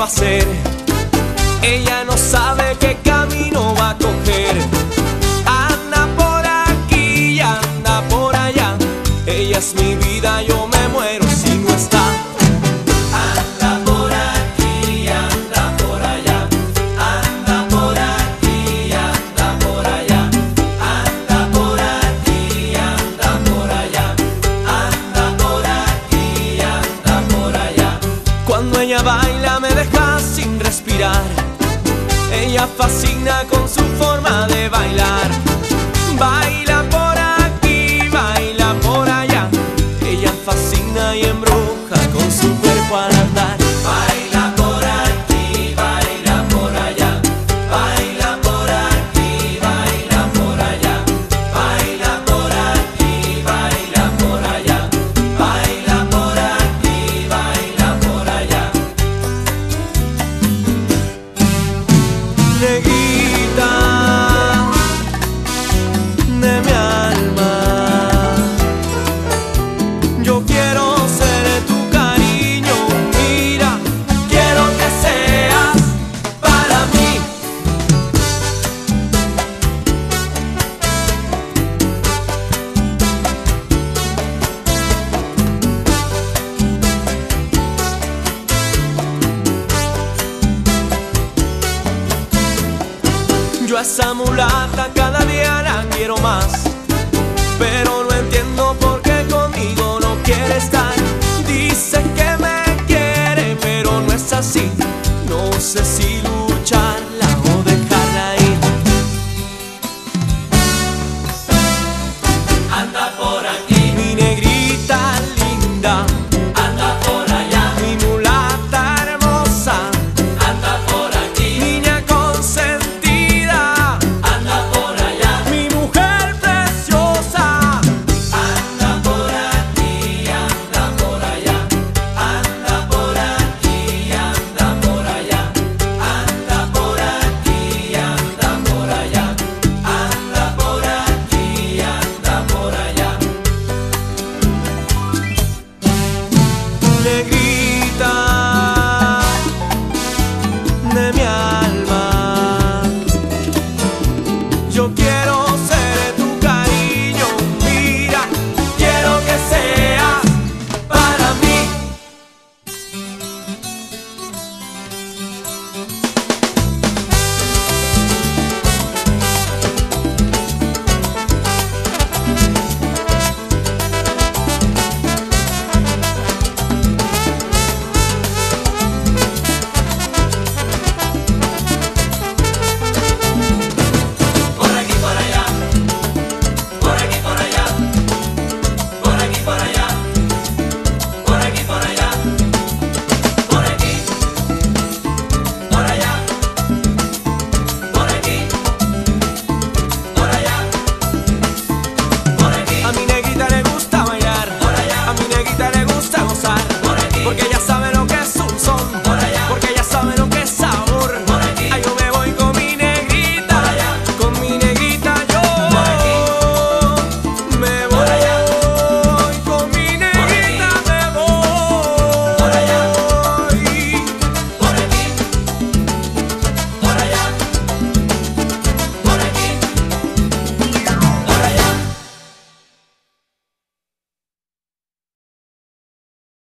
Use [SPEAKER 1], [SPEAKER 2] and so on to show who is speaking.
[SPEAKER 1] hacer. Ella no sabe qué camino va a coger. Anda por aquí y anda por allá. Ella es mi vida, yo me muero si no está. Anda por aquí y anda por allá. Anda por aquí y anda por allá. Anda por aquí y anda por allá. Anda por aquí y anda por allá. Cuando ella baila me deja sin respirar. Ella fascina con su forma de bailar. Baila por aquí, baila por allá. Ella fascina y embruja con su cuerpo al andar. Baila por aquí, baila por allá. Baila por aquí, baila por allá. Baila por aquí, baila por allá. Baila por aquí, baila por allá. Negrita de mi alma, yo quiero ser tu cariño, mira, quiero que seas para mí. Yo a esa mulata cada día la quiero más, pero no entiendo por qué conmigo no quiere estar. Dice que me quiere, pero no es así. No sé si lucharla o dejarla ir. Anda por aquí, mi negrita linda. Anda por allá, mi mulata hermosa. Anda por aquí, niña consentida. Anda por allá, mi mujer preciosa. Anda por aquí, anda por allá. Anda por aquí, anda por allá. Anda por aquí, anda por allá. Anda por aquí, anda por allá. Negrita de mi alma, yo quiero